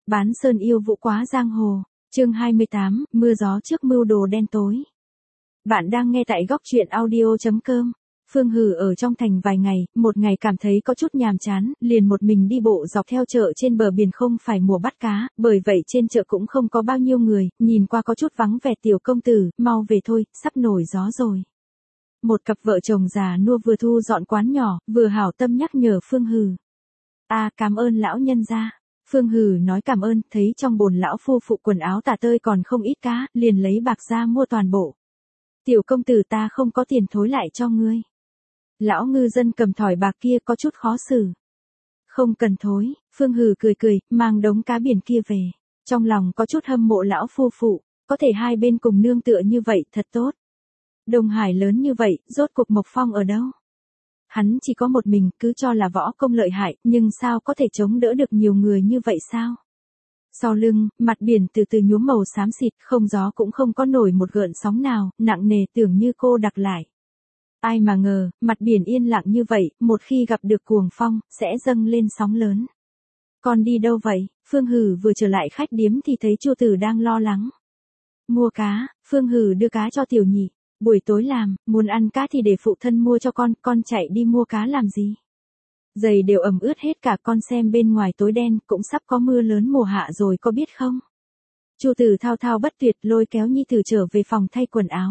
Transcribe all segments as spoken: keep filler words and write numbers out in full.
Bán sơn yêu vũ quá giang hồ, chương hai mươi tám, mưa gió trước mưu đồ đen tối. Bạn đang nghe tại góc truyện audio chấm com. Phương Hử ở trong thành vài ngày, một ngày cảm thấy có chút nhàm chán, liền một mình đi bộ dọc theo chợ trên bờ biển. Không phải mùa bắt cá, bởi vậy trên chợ cũng không có bao nhiêu người, nhìn qua có chút vắng vẻ. Tiểu công tử, mau về thôi, sắp nổi gió rồi. Một cặp vợ chồng già nua vừa thu dọn quán nhỏ, vừa hảo tâm nhắc nhở Phương Hử. À, cảm ơn lão nhân gia. Phương Hử nói cảm ơn, thấy trong bồn lão phu phụ quần áo tả tơi còn không ít cá, liền lấy bạc ra mua toàn bộ. Tiểu công tử, ta không có tiền thối lại cho ngươi. Lão ngư dân cầm thỏi bạc kia có chút khó xử. Không cần thối, Phương Hử cười cười, mang đống cá biển kia về. Trong lòng có chút hâm mộ lão phu phụ, có thể hai bên cùng nương tựa như vậy, thật tốt. Đông Hải lớn như vậy, rốt cuộc Mộc Phong ở đâu? Hắn chỉ có một mình, cứ cho là võ công lợi hại, nhưng sao có thể chống đỡ được nhiều người như vậy sao? Sau lưng, mặt biển từ từ nhuốm màu xám xịt, không gió cũng không có nổi một gợn sóng nào, nặng nề tưởng như cô đặc lại. Ai mà ngờ, mặt biển yên lặng như vậy, một khi gặp được cuồng phong, sẽ dâng lên sóng lớn. Con đi đâu vậy? Phương Hử vừa trở lại khách điếm thì thấy Chu Tử đang lo lắng. Mua cá, Phương Hử đưa cá cho tiểu nhị. Buổi tối làm, muốn ăn cá thì để phụ thân mua cho con, con chạy đi mua cá làm gì? Giày đều ẩm ướt hết cả, con xem bên ngoài tối đen, cũng sắp có mưa lớn mùa hạ rồi có biết không? Chu Tử thao thao bất tuyệt lôi kéo nhi tử trở về phòng thay quần áo.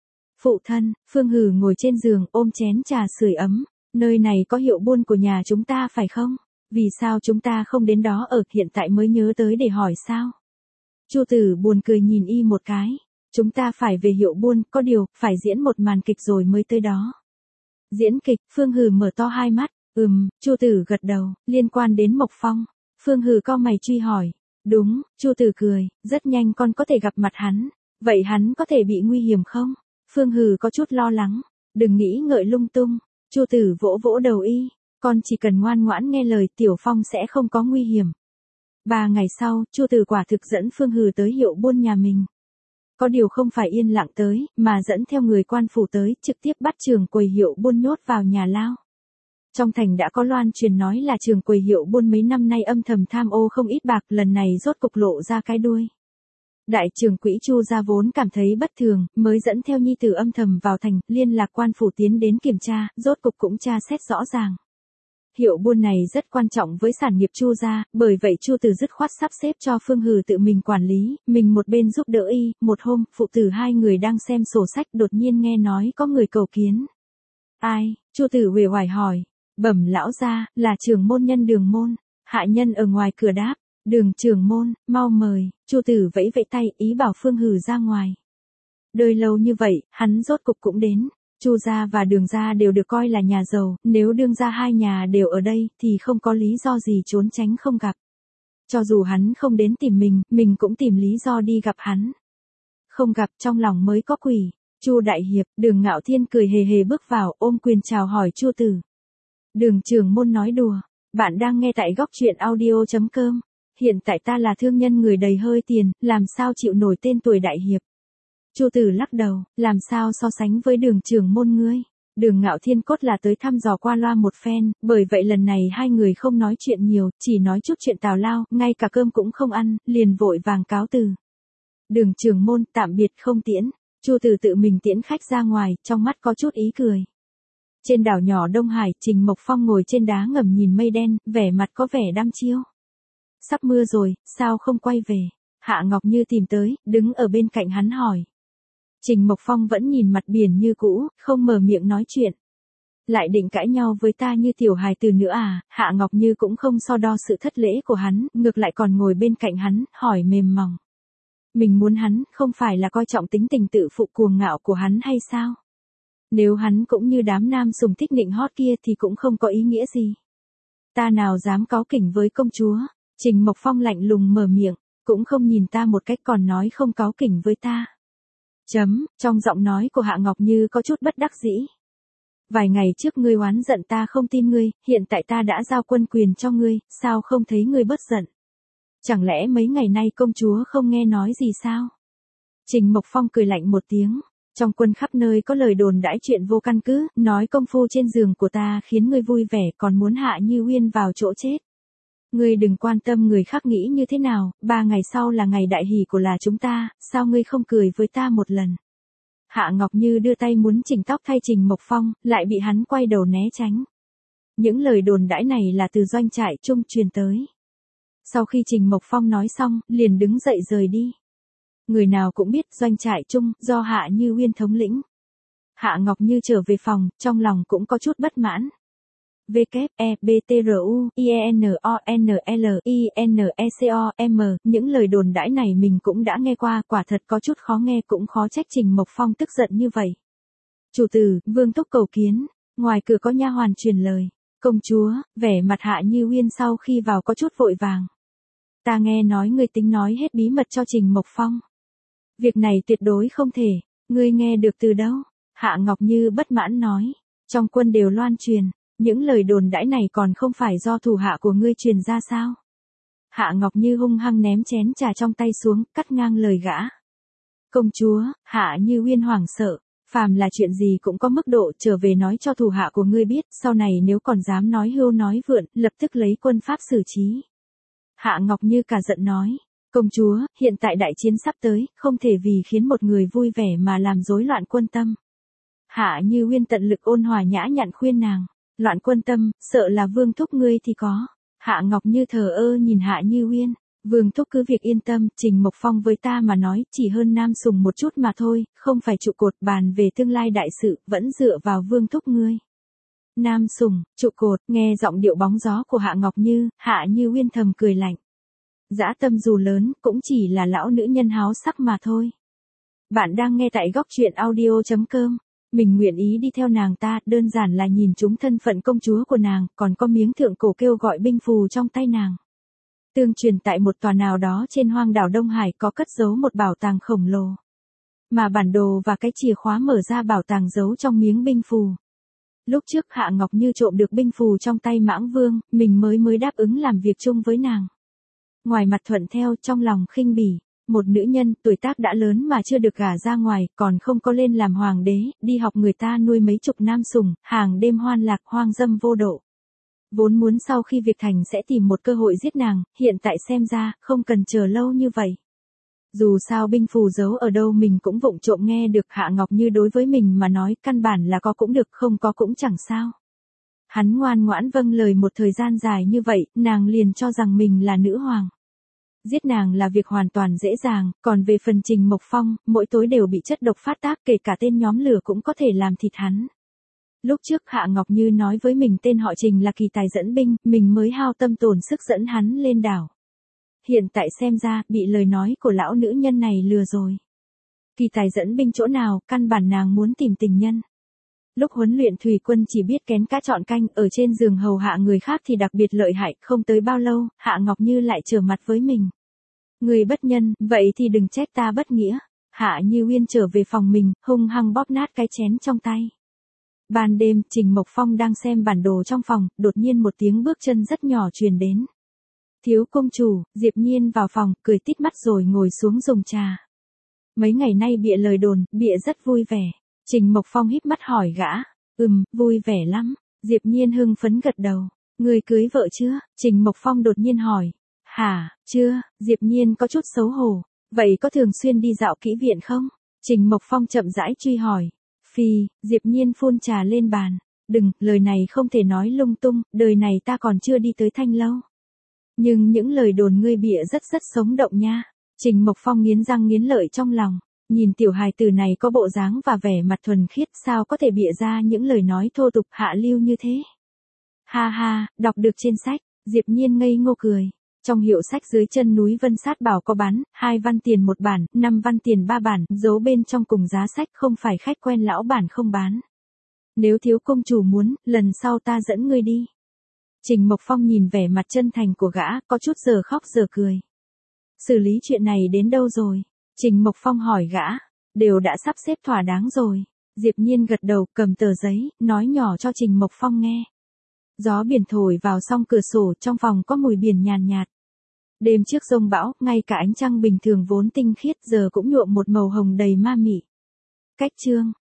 Phụ thân, Phương Hử ngồi trên giường ôm chén trà sưởi ấm, nơi này có hiệu buôn của nhà chúng ta phải không? Vì sao chúng ta không đến đó ở, hiện tại mới nhớ tới để hỏi sao? Chu Tử buồn cười nhìn y một cái. Chúng ta phải về hiệu buôn, có điều, phải diễn một màn kịch rồi mới tới đó. Diễn kịch, Phương Hử mở to hai mắt, ừm, Chu Tử gật đầu, liên quan đến Mộc Phong. Phương Hử cau mày truy hỏi, đúng, Chu Tử cười, rất nhanh con có thể gặp mặt hắn, vậy hắn có thể bị nguy hiểm không? Phương Hử có chút lo lắng, đừng nghĩ ngợi lung tung, Chu Tử vỗ vỗ đầu y, con chỉ cần ngoan ngoãn nghe lời Tiểu Phong sẽ không có nguy hiểm. Ba ngày sau, Chu Tử quả thực dẫn Phương Hử tới hiệu buôn nhà mình. Có điều không phải yên lặng tới, mà dẫn theo người quan phủ tới, trực tiếp bắt trưởng quầy hiệu buôn nhốt vào nhà lao. Trong thành đã có loan truyền nói là trưởng quầy hiệu buôn mấy năm nay âm thầm tham ô không ít bạc, lần này rốt cục lộ ra cái đuôi. Đại trưởng quỹ Chu gia vốn cảm thấy bất thường, mới dẫn theo nhi tử âm thầm vào thành, liên lạc quan phủ tiến đến kiểm tra, rốt cục cũng tra xét rõ ràng. Hiệu buôn này rất quan trọng với sản nghiệp Chu gia, bởi vậy Chu Tử dứt khoát sắp xếp cho Phương Hử tự mình quản lý, mình một bên giúp đỡ y. Một hôm, phụ tử hai người đang xem sổ sách đột nhiên nghe nói có người cầu kiến. Ai? Chu Tử uể oải hỏi. Bẩm lão gia, là trưởng môn nhân Đường môn. Hạ nhân ở ngoài cửa đáp. Đường trưởng môn, mau mời. Chu Tử vẫy vẫy tay, ý bảo Phương Hử ra ngoài. Đời lâu như vậy, hắn rốt cục cũng đến. Chu gia và Đường gia đều được coi là nhà giàu, nếu Đường gia hai nhà đều ở đây thì không có lý do gì trốn tránh không gặp. Cho dù hắn không đến tìm mình, mình cũng tìm lý do đi gặp hắn. Không gặp trong lòng mới có quỷ. Chu đại hiệp, Đường Ngạo Thiên cười hề hề bước vào, ôm quyền chào hỏi Chu Tử. Đường trưởng môn nói đùa, bạn đang nghe tại góc truyện audio chấm com. Hiện tại ta là thương nhân người đầy hơi tiền, làm sao chịu nổi tên tuổi đại hiệp. Chu Tử lắc đầu, làm sao so sánh với Đường trưởng môn ngươi? Đường Ngạo Thiên cốt là tới thăm dò qua loa một phen, bởi vậy lần này hai người không nói chuyện nhiều, chỉ nói chút chuyện tào lao, ngay cả cơm cũng không ăn, liền vội vàng cáo từ. Đường trưởng môn, tạm biệt không tiễn. Chu Tử tự mình tiễn khách ra ngoài, trong mắt có chút ý cười. Trên đảo nhỏ Đông Hải, Trình Mộc Phong ngồi trên đá ngầm nhìn mây đen, vẻ mặt có vẻ đăm chiêu. Sắp mưa rồi, sao không quay về? Hạ Ngọc Như tìm tới, đứng ở bên cạnh hắn hỏi. Trình Mộc Phong vẫn nhìn mặt biển như cũ, không mở miệng nói chuyện. Lại định cãi nhau với ta như tiểu hài từ nữa à? Hạ Ngọc Như cũng không so đo sự thất lễ của hắn, ngược lại còn ngồi bên cạnh hắn, hỏi mềm mỏng. Mình muốn hắn, không phải là coi trọng tính tình tự phụ cuồng ngạo của hắn hay sao? Nếu hắn cũng như đám nam sùng thích nịnh hót kia thì cũng không có ý nghĩa gì. Ta nào dám cáu kỉnh với công chúa? Trình Mộc Phong lạnh lùng mở miệng, cũng không nhìn ta một cách còn nói không cáu kỉnh với ta. Chấm, trong giọng nói của Hạ Ngọc Như có chút bất đắc dĩ. Vài ngày trước ngươi oán giận ta không tin ngươi, hiện tại ta đã giao quân quyền cho ngươi, sao không thấy ngươi bớt giận? Chẳng lẽ mấy ngày nay công chúa không nghe nói gì sao? Trình Mộc Phong cười lạnh một tiếng. Trong quân khắp nơi có lời đồn đãi chuyện vô căn cứ, nói công phu trên giường của ta khiến ngươi vui vẻ còn muốn Hạ Như Uyên vào chỗ chết. Ngươi đừng quan tâm người khác nghĩ như thế nào, ba ngày sau là ngày đại hỷ của là chúng ta, sao ngươi không cười với ta một lần? Hạ Ngọc Như đưa tay muốn chỉnh tóc thay Trình Mộc Phong, lại bị hắn quay đầu né tránh. Những lời đồn đãi này là từ doanh trại Trung truyền tới. Sau khi Trình Mộc Phong nói xong, liền đứng dậy rời đi. Người nào cũng biết doanh trại Trung do Hạ Như Uyên thống lĩnh. Hạ Ngọc Như trở về phòng, trong lòng cũng có chút bất mãn. W E B T R U I E N O N L I N E C O M, những lời đồn đãi này mình cũng đã nghe qua, quả thật có chút khó nghe, cũng khó trách Trình Mộc Phong tức giận như vậy. Chủ tử, Vương thúc cầu kiến. Ngoài cửa có nha hoàn truyền lời. Công chúa, vẻ mặt Hạ Như Uyên sau khi vào có chút vội vàng. Ta nghe nói ngươi tính nói hết bí mật cho Trình Mộc Phong. Việc này tuyệt đối không thể, ngươi nghe được từ đâu? Hạ Ngọc Như bất mãn nói. Trong quân đều loan truyền. Những lời đồn đãi này còn không phải do thủ hạ của ngươi truyền ra sao? Hạ Ngọc Như hung hăng ném chén trà trong tay xuống, cắt ngang lời gã. Công chúa, Hạ Như Uyên hoảng sợ, phàm là chuyện gì cũng có mức độ, trở về nói cho thủ hạ của ngươi biết, sau này nếu còn dám nói hưu nói vượn, lập tức lấy quân pháp xử trí. Hạ Ngọc Như cả giận nói, công chúa, hiện tại đại chiến sắp tới, không thể vì khiến một người vui vẻ mà làm rối loạn quân tâm. Hạ Như Uyên tận lực ôn hòa nhã nhặn khuyên nàng. Loạn quân tâm, sợ là Vương thúc ngươi thì có. Hạ Ngọc Như thờ ơ nhìn Hạ Như Uyên. Vương thúc cứ việc yên tâm, Trình Mộc Phong với ta mà nói chỉ hơn Nam Sùng một chút mà thôi, không phải trụ cột, bàn về tương lai đại sự, vẫn dựa vào Vương thúc ngươi. Nam Sùng, trụ cột, nghe giọng điệu bóng gió của Hạ Ngọc Như, Hạ Như Uyên thầm cười lạnh. Dã tâm dù lớn, cũng chỉ là lão nữ nhân háo sắc mà thôi. Bạn đang nghe tại góc truyện audio chấm com. Mình nguyện ý đi theo nàng ta, đơn giản là nhìn chúng thân phận công chúa của nàng, còn có miếng thượng cổ kêu gọi binh phù trong tay nàng. Tương truyền tại một tòa nào đó trên hoang đảo Đông Hải có cất giấu một bảo tàng khổng lồ. Mà bản đồ và cái chìa khóa mở ra bảo tàng giấu trong miếng binh phù. Lúc trước Hạ Ngọc Như trộm được binh phù trong tay Mãng Vương, mình mới mới đáp ứng làm việc chung với nàng. Ngoài mặt thuận theo, trong lòng khinh bỉ. Một nữ nhân, tuổi tác đã lớn mà chưa được gả ra ngoài, còn không có lên làm hoàng đế, đi học người ta nuôi mấy chục nam sùng, hàng đêm hoan lạc hoang dâm vô độ. Vốn muốn sau khi việc thành sẽ tìm một cơ hội giết nàng, hiện tại xem ra, không cần chờ lâu như vậy. Dù sao binh phù giấu ở đâu mình cũng vụng trộm nghe được. Hạ Ngọc Như đối với mình mà nói, căn bản là có cũng được, không có cũng chẳng sao. Hắn ngoan ngoãn vâng lời một thời gian dài như vậy, nàng liền cho rằng mình là nữ hoàng. Giết nàng là việc hoàn toàn dễ dàng, còn về phần Trình Mộc Phong, mỗi tối đều bị chất độc phát tác, kể cả tên nhóm lửa cũng có thể làm thịt hắn. Lúc trước Hạ Ngọc Như nói với mình tên họ Trình là kỳ tài dẫn binh, mình mới hao tâm tổn sức dẫn hắn lên đảo. Hiện tại xem ra, bị lời nói của lão nữ nhân này lừa rồi. Kỳ tài dẫn binh chỗ nào, căn bản nàng muốn tìm tình nhân. Lúc huấn luyện thủy quân chỉ biết kén cá chọn canh, ở trên giường hầu hạ người khác thì đặc biệt lợi hại, không tới bao lâu, Hạ Ngọc Như lại trở mặt với mình. Người bất nhân, vậy thì đừng trách ta bất nghĩa. Hạ Như Uyên trở về phòng mình, hung hăng bóp nát cái chén trong tay. Ban đêm, Trình Mộc Phong đang xem bản đồ trong phòng, đột nhiên một tiếng bước chân rất nhỏ truyền đến. Thiếu công chủ, Diệp Nhiên vào phòng, cười tít mắt rồi ngồi xuống dùng trà. Mấy ngày nay bịa lời đồn, bịa rất vui vẻ. Trình Mộc Phong híp mắt hỏi gã. Ừm, vui vẻ lắm. Diệp Nhiên hưng phấn gật đầu. Người cưới vợ chưa? Trình Mộc Phong đột nhiên hỏi. Hả, chưa, Diệp Nhiên có chút xấu hổ. Vậy có thường xuyên đi dạo kỹ viện không? Trình Mộc Phong chậm rãi truy hỏi. Phi, Diệp Nhiên phun trà lên bàn. Đừng, lời này không thể nói lung tung, đời này ta còn chưa đi tới Thanh Lâu. Nhưng những lời đồn ngươi bịa rất rất sống động nha. Trình Mộc Phong nghiến răng nghiến lợi trong lòng. Nhìn tiểu hài tử này có bộ dáng và vẻ mặt thuần khiết, sao có thể bịa ra những lời nói thô tục hạ lưu như thế. Ha ha, đọc được trên sách, Diệp Nhiên ngây ngô cười. Trong hiệu sách dưới chân núi Vân Sát Bảo có bán, hai văn tiền một bản, năm văn tiền ba bản, giấu bên trong cùng giá sách, không phải khách quen lão bản không bán. Nếu thiếu công chủ muốn, lần sau ta dẫn ngươi đi. Trình Mộc Phong nhìn vẻ mặt chân thành của gã, có chút giờ khóc giờ cười. Xử lý chuyện này đến đâu rồi? Trình Mộc Phong hỏi gã. Đều đã sắp xếp thỏa đáng rồi. Diệp Nhiên gật đầu, cầm tờ giấy, nói nhỏ cho Trình Mộc Phong nghe. Gió biển thổi vào song cửa sổ, trong phòng có mùi biển nhàn nhạt. Đêm trước giông bão, ngay cả ánh trăng bình thường vốn tinh khiết giờ cũng nhuộm một màu hồng đầy ma mị. Cách chương.